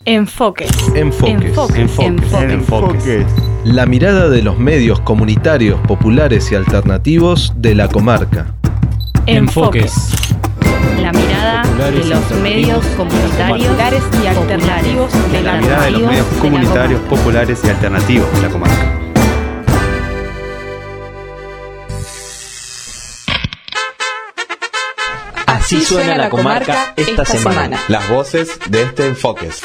Enfoques. La mirada de los medios comunitarios, populares y alternativos de la comarca. Enfoques. La mirada de los medios comunitarios y alternativos de la mirada de los medios comunitarios, populares y alternativos de la comarca. Así suena la comarca esta semana. Las voces de este Enfoques.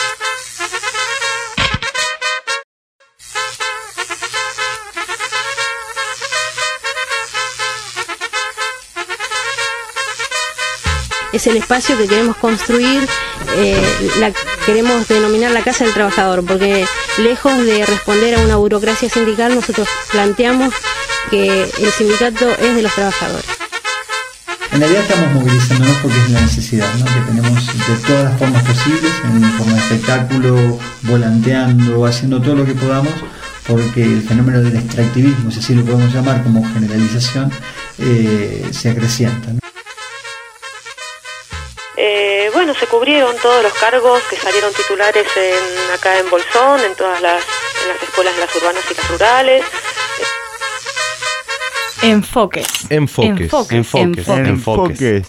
Es el espacio que queremos construir, queremos denominar la Casa del Trabajador, porque lejos de responder a una burocracia sindical, nosotros planteamos que el sindicato es de los trabajadores. En realidad estamos movilizándonos porque es la necesidad, ¿no? Que tenemos de todas las formas posibles, en forma de espectáculo, volanteando, haciendo todo lo que podamos, porque el fenómeno del extractivismo, si así lo podemos llamar como generalización, se acrecienta, ¿no? Bueno, se cubrieron todos los cargos que salieron titulares acá en Bolsón, en las escuelas de las urbanas y las rurales. Enfoques.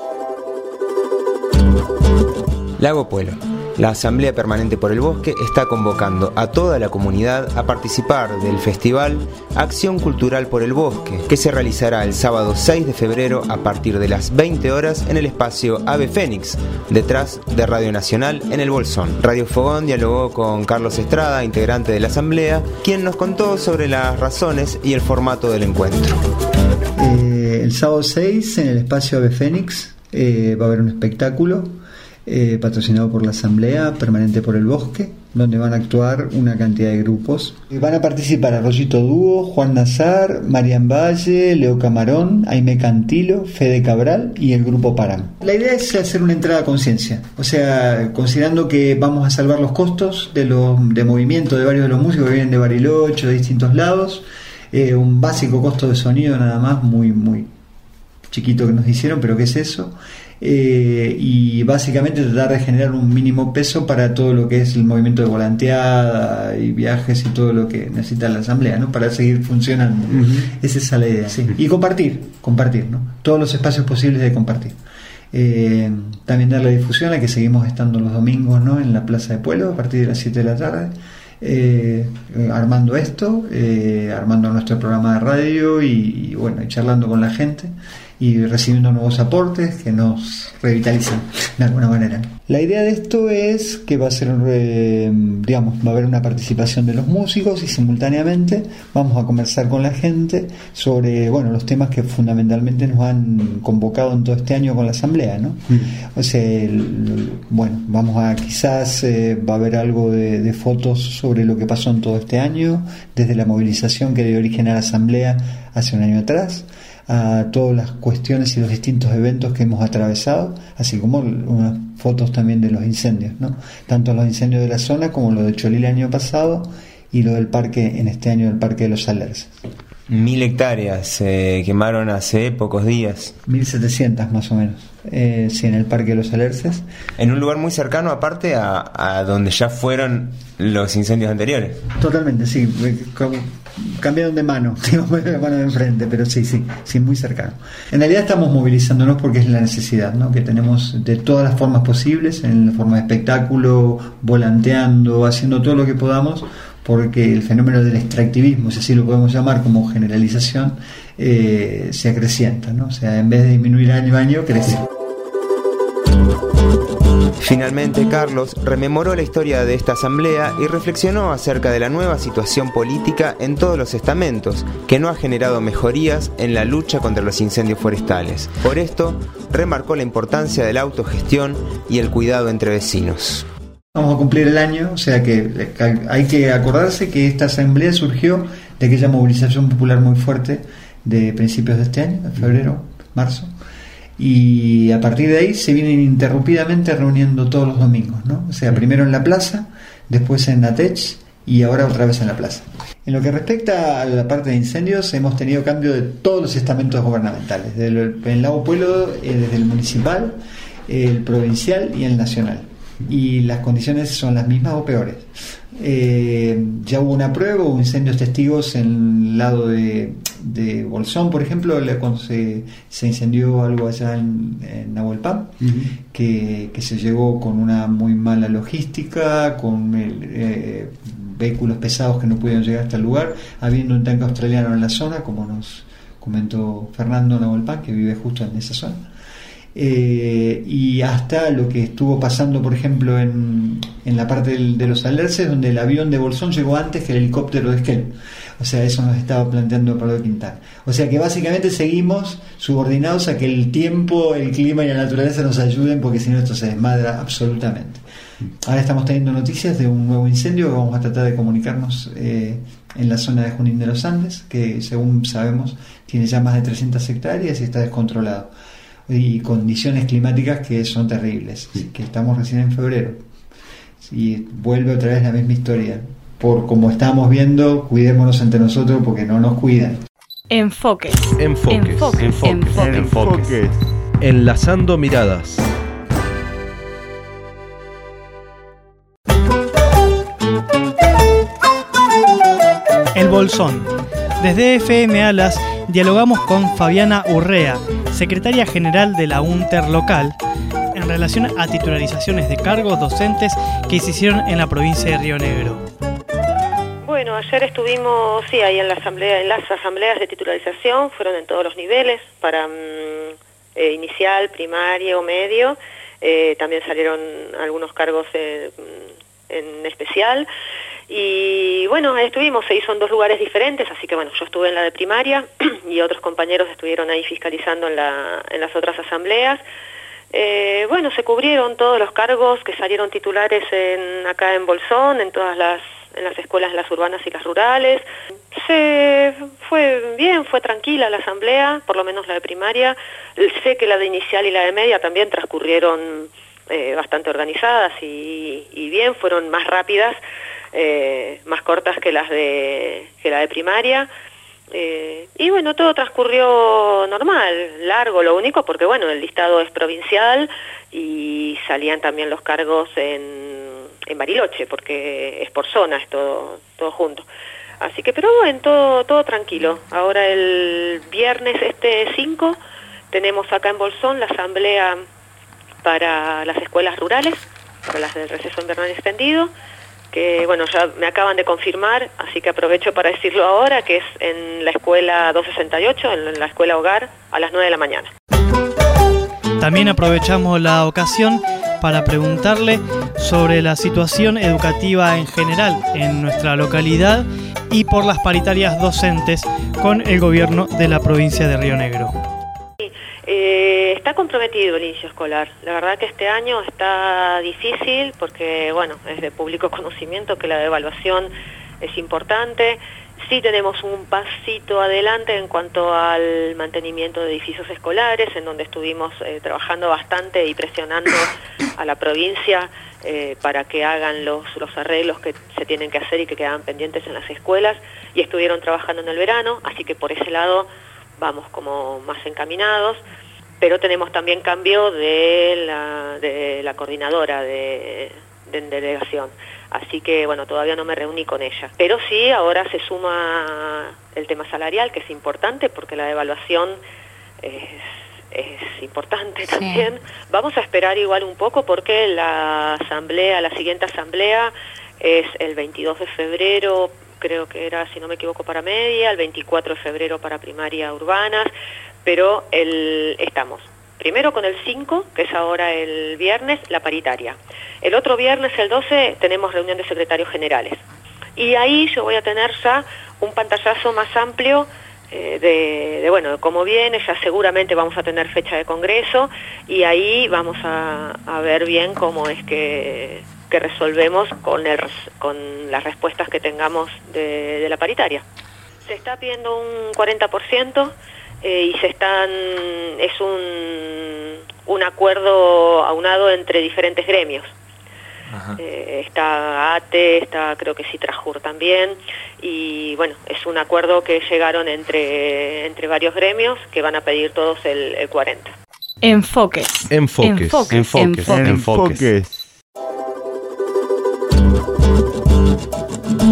Lago Puelo. La Asamblea Permanente por el Bosque está convocando a toda la comunidad a participar del festival Acción Cultural por el Bosque, que se realizará el sábado 6 de febrero a partir de las 20 horas en el espacio Ave Fénix, detrás de Radio Nacional en el Bolsón. Radio Fogón dialogó con Carlos Estrada, integrante de la Asamblea, quien nos contó sobre las razones y el formato del encuentro. El sábado 6 en el espacio Ave Fénix va a haber un espectáculo patrocinado por la Asamblea Permanente por el Bosque, donde van a actuar una cantidad de grupos. Van a participar Arroyito Dúo, Juan Nazar, Marian Valle, Leo Camarón, Aime Cantilo, Fede Cabral y el grupo Param. La idea es hacer una entrada a conciencia, o sea, considerando que vamos a salvar los costos de movimiento de varios de los músicos que vienen de Bariloche, de distintos lados, un básico costo de sonido nada más, muy chiquito que nos hicieron, pero ¿qué es eso? Y básicamente tratar de generar un mínimo peso para todo lo que es el movimiento de volanteada y viajes y todo lo que necesita la Asamblea, ¿no? Para seguir funcionando. Esa es la idea, sí. Y compartir, ¿no? Todos los espacios posibles de compartir. También darle difusión a que seguimos estando los domingos, ¿no? En la Plaza de Pueblo a partir de las 7 de la tarde. Armando armando nuestro programa de radio y bueno, y charlando con la gente y recibiendo nuevos aportes que nos revitalizan de alguna manera. La idea de esto es que va a ser, va a haber una participación de los músicos y simultáneamente vamos a conversar con la gente sobre, los temas que fundamentalmente nos han convocado en todo este año con la Asamblea, ¿no? O sea, vamos a quizás va a haber algo de fotos sobre lo que pasó en todo este año, desde la movilización que dio origen a la Asamblea hace un año atrás, a todas las cuestiones y los distintos eventos que hemos atravesado, así como unas fotos también de los incendios, ¿no? Tanto los incendios de la zona como lo de Cholila el año pasado y lo del parque, en este año, el Parque de los Alerces. 1.000 hectáreas se quemaron hace pocos días. 1.700 más o menos, sí, en el Parque de los Alerces. En un lugar muy cercano, aparte, a donde ya fueron los incendios anteriores. Totalmente, sí. Cambiaron de mano, digamos, la mano de enfrente, pero sí, muy cercano. En realidad estamos movilizándonos porque es la necesidad, ¿no? Que tenemos de todas las formas posibles, en la forma de espectáculo, volanteando, haciendo todo lo que podamos, porque el fenómeno del extractivismo, si así lo podemos llamar como generalización, se acrecienta, ¿no? O sea, en vez de disminuir año a año, crece. Finalmente, Carlos rememoró la historia de esta asamblea y reflexionó acerca de la nueva situación política en todos los estamentos, que no ha generado mejorías en la lucha contra los incendios forestales. Por esto, remarcó la importancia de la autogestión y el cuidado entre vecinos. Vamos a cumplir el año, o sea que hay que acordarse que esta asamblea surgió de aquella movilización popular muy fuerte de principios de este año, de febrero, marzo. Y a partir de ahí se vienen ininterrumpidamente reuniendo todos los domingos, ¿no? O sea, primero en la plaza, después en Natech y ahora otra vez en la plaza. En lo que respecta a la parte de incendios, hemos tenido cambio de todos los estamentos gubernamentales, en Lago Puelo, desde el municipal, el provincial y el nacional. y las condiciones son las mismas o peores. Ya hubo una prueba, hubo incendios testigos en el lado de Bolsón, por ejemplo, cuando se incendió algo allá en Nahuelpan, que se llegó con una muy mala logística, con vehículos pesados que no pudieron llegar hasta el lugar, habiendo un tanque australiano en la zona, como nos comentó Fernando Nahuelpan, que vive justo en esa zona. Y hasta lo que estuvo pasando, por ejemplo, en la parte de los Alerces, donde el avión de Bolsón llegó antes que el helicóptero de Esquel. O sea, eso nos estaba planteando Pablo Quintana. O sea que básicamente seguimos subordinados a que el tiempo, el clima y la naturaleza nos ayuden, porque si no esto se desmadra absolutamente. Ahora estamos teniendo noticias de un nuevo incendio que vamos a tratar de comunicarnos en la zona de Junín de los Andes, que según sabemos tiene ya más de 300 hectáreas y está descontrolado, y condiciones climáticas que son terribles. Así que estamos recién en febrero y vuelve otra vez la misma historia. Por como estamos viendo, cuidémonos entre nosotros porque no nos cuidan. Enfoques. Enlazando miradas. El Bolsón. Desde FM Alas dialogamos con Fabiana Urrea, secretaria general de la UNTER local, en relación a titularizaciones de cargos docentes que se hicieron en la provincia de Río Negro. Bueno, ayer estuvimos, ahí en las asambleas de titularización, fueron en todos los niveles, para inicial, primario, medio, también salieron algunos cargos en especial. Y bueno, ahí estuvimos, se hizo en 2 lugares diferentes, así que bueno, yo estuve en la de primaria y otros compañeros estuvieron ahí fiscalizando en las otras asambleas. Bueno, se cubrieron todos los cargos que salieron titulares acá en Bolsón, en las escuelas, las urbanas y las rurales. Fue bien, fue tranquila la asamblea, por lo menos la de primaria. Sé que la de inicial y la de media también transcurrieron bastante organizadas y bien, fueron más rápidas, más cortas que la de primaria. Y bueno, todo transcurrió normal, largo, lo único porque bueno, el listado es provincial y salían también los cargos en Bariloche, porque es por zonas, todo junto. Así que, pero bueno, todo tranquilo. Ahora el viernes 5 tenemos acá en Bolsón la asamblea para las escuelas rurales, para las del receso invernal extendido, que bueno, ya me acaban de confirmar, así que aprovecho para decirlo ahora, que es en la escuela 268, en la escuela hogar, a las 9 de la mañana. También aprovechamos la ocasión para preguntarle sobre la situación educativa en general en nuestra localidad y por las paritarias docentes con el gobierno de la provincia de Río Negro. Está comprometido el inicio escolar. La verdad que este año está difícil porque, bueno, es de público conocimiento que la devaluación es importante. Sí tenemos un pasito adelante en cuanto al mantenimiento de edificios escolares, en donde estuvimos trabajando bastante y presionando a la provincia para que hagan los arreglos que se tienen que hacer y que quedaban pendientes en las escuelas, y estuvieron trabajando en el verano, así que por ese lado vamos como más encaminados. Pero tenemos también cambio de la coordinadora de delegación. Así que, bueno, todavía no me reuní con ella. Pero sí, ahora se suma el tema salarial, que es importante, porque la devaluación es importante también. Vamos a esperar igual un poco, porque la siguiente asamblea es el 22 de febrero, creo que era, si no me equivoco, para media, el 24 de febrero para primaria urbanas, pero estamos primero con el 5, que es ahora el viernes, la paritaria. El otro viernes, el 12, tenemos reunión de secretarios generales. Y ahí yo voy a tener ya un pantallazo más amplio de cómo viene. Ya seguramente vamos a tener fecha de congreso y ahí vamos a ver bien cómo es que resolvemos con las respuestas que tengamos de la paritaria. Se está pidiendo un 40%. Y es un acuerdo aunado entre diferentes gremios. Está ATE, está creo que Citrajur también, y bueno, es un acuerdo que llegaron entre varios gremios que van a pedir todos el 40%. Enfoques.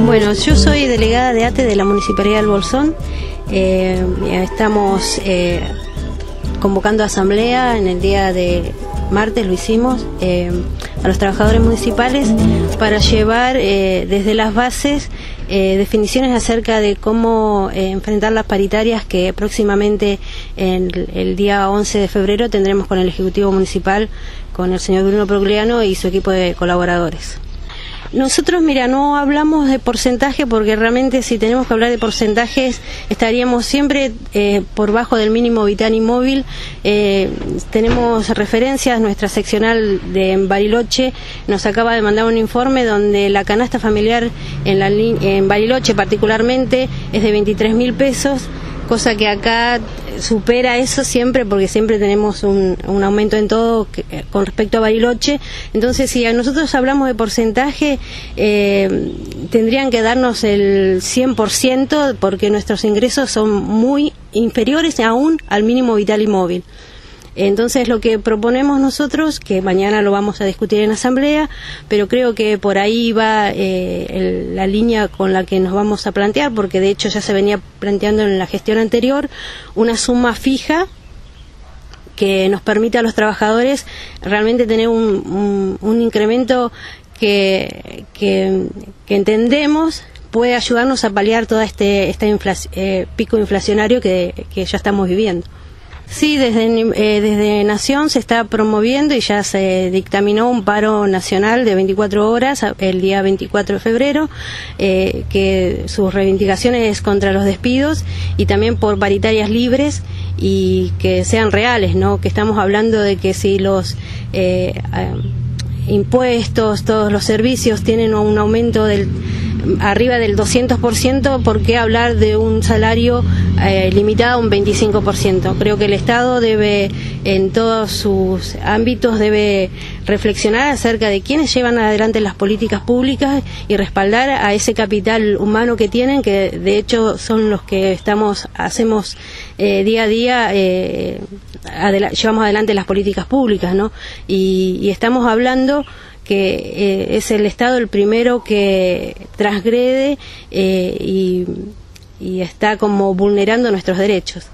Bueno, yo soy delegada de ATE de la Municipalidad del Bolsón. Estamos convocando asamblea en el día de martes, lo hicimos, a los trabajadores municipales para llevar desde las bases definiciones acerca de cómo enfrentar las paritarias que próximamente el día 11 de febrero tendremos con el Ejecutivo Municipal, con el señor Bruno Progliano y su equipo de colaboradores. Nosotros, mira, no hablamos de porcentaje porque realmente si tenemos que hablar de porcentajes estaríamos siempre por bajo del mínimo vital y móvil. Tenemos referencias, nuestra seccional de Bariloche nos acaba de mandar un informe donde la canasta familiar en Bariloche particularmente es de 23.000 pesos, cosa que acá supera eso siempre, porque siempre tenemos un aumento en todo con respecto a Bariloche. Entonces, si nosotros hablamos de porcentaje, tendrían que darnos el 100%, porque nuestros ingresos son muy inferiores aún al mínimo vital y móvil. Entonces, lo que proponemos nosotros, que mañana lo vamos a discutir en asamblea, pero creo que por ahí va la línea con la que nos vamos a plantear, porque de hecho ya se venía planteando en la gestión anterior, una suma fija que nos permita a los trabajadores realmente tener un incremento que entendemos puede ayudarnos a paliar toda este pico inflacionario que ya estamos viviendo. Sí, desde Nación se está promoviendo y ya se dictaminó un paro nacional de 24 horas el día 24 de febrero, que sus reivindicaciones contra los despidos y también por paritarias libres y que sean reales, ¿no? Que estamos hablando de que si los impuestos, todos los servicios tienen un aumento arriba del 200%, ¿por qué hablar de un salario limitado a un 25%? Creo que el Estado debe, en todos sus ámbitos, debe reflexionar acerca de quiénes llevan adelante las políticas públicas y respaldar a ese capital humano que tienen, que de hecho son los que hacemos día a día, llevamos adelante las políticas públicas, ¿no? Y estamos hablando que es el Estado el primero que transgrede y está como vulnerando nuestros derechos.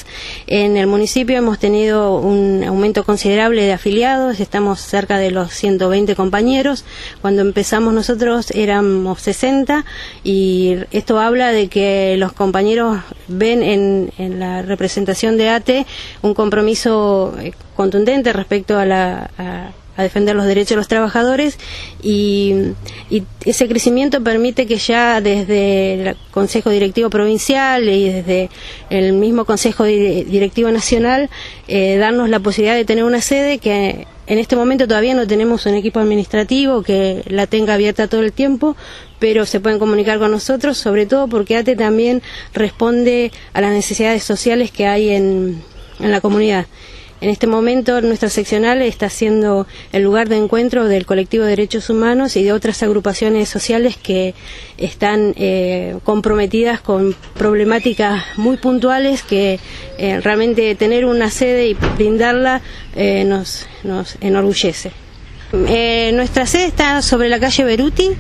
En el municipio hemos tenido un aumento considerable de afiliados, estamos cerca de los 120 compañeros. Cuando empezamos nosotros éramos 60 y esto habla de que los compañeros ven en la representación de ATE un compromiso contundente respecto a defender los derechos de los trabajadores y ese crecimiento permite que ya desde el Consejo Directivo Provincial y desde el mismo Consejo Directivo Nacional darnos la posibilidad de tener una sede que en este momento todavía no tenemos un equipo administrativo que la tenga abierta todo el tiempo, pero se pueden comunicar con nosotros, sobre todo porque ATE también responde a las necesidades sociales que hay en la comunidad. En este momento nuestra seccional está siendo el lugar de encuentro del colectivo de derechos humanos y de otras agrupaciones sociales que están comprometidas con problemáticas muy puntuales que realmente tener una sede y brindarla nos enorgullece. Nuestra sede está sobre la calle Beruti,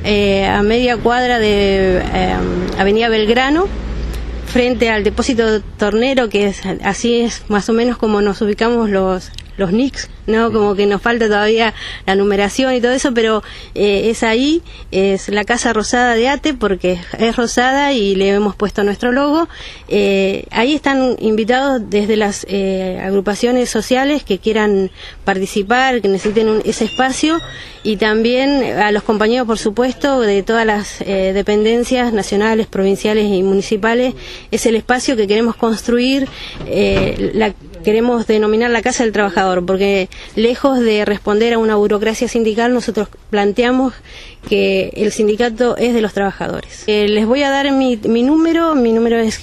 a media cuadra de Avenida Belgrano, frente al depósito tornero, que así es más o menos como nos ubicamos los NICs, ¿no? Como que nos falta todavía la numeración y todo eso, pero es ahí, es la Casa Rosada de ATE, porque es rosada y le hemos puesto nuestro logo. Ahí están invitados desde las agrupaciones sociales que quieran participar, que necesiten ese espacio, y también a los compañeros, por supuesto, de todas las dependencias nacionales, provinciales y municipales. Es el espacio que queremos construir, queremos denominar la Casa del Trabajador, porque lejos de responder a una burocracia sindical, nosotros planteamos que el sindicato es de los trabajadores. Les voy a dar mi número es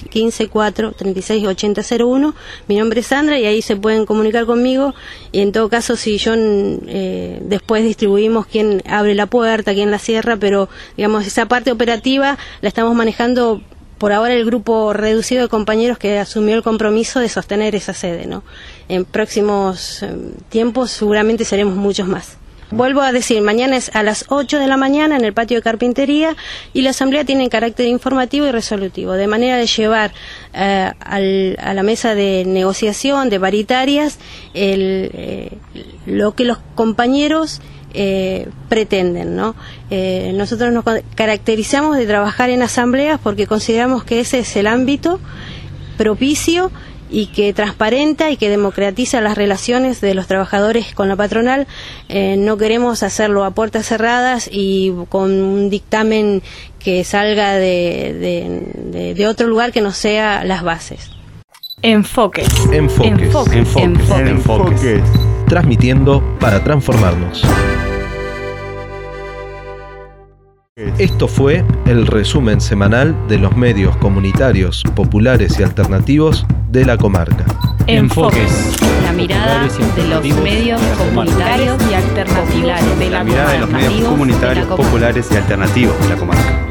154368001, mi nombre es Sandra y ahí se pueden comunicar conmigo, y en todo caso si yo después distribuimos quién abre la puerta, quién la cierra, pero digamos esa parte operativa la estamos manejando por ahora el grupo reducido de compañeros que asumió el compromiso de sostener esa sede, ¿no? En próximos tiempos seguramente seremos muchos más. Vuelvo a decir, mañana es a las 8 de la mañana en el patio de carpintería y la asamblea tiene carácter informativo y resolutivo, de manera de llevar a la mesa de negociación, de paritarias, lo que los compañeros pretenden, ¿no? Nosotros nos caracterizamos de trabajar en asambleas porque consideramos que ese es el ámbito propicio y que transparenta y que democratiza las relaciones de los trabajadores con la patronal. No queremos hacerlo a puertas cerradas y con un dictamen que salga de otro lugar que no sea las bases. Enfoques. Transmitiendo para transformarnos. Esto fue el resumen semanal de los medios comunitarios, populares y alternativos de la comarca. Enfoques. La mirada de los medios comunitarios y alternativos de la comarca. La mirada de los medios comunitarios, populares y alternativos de la comarca.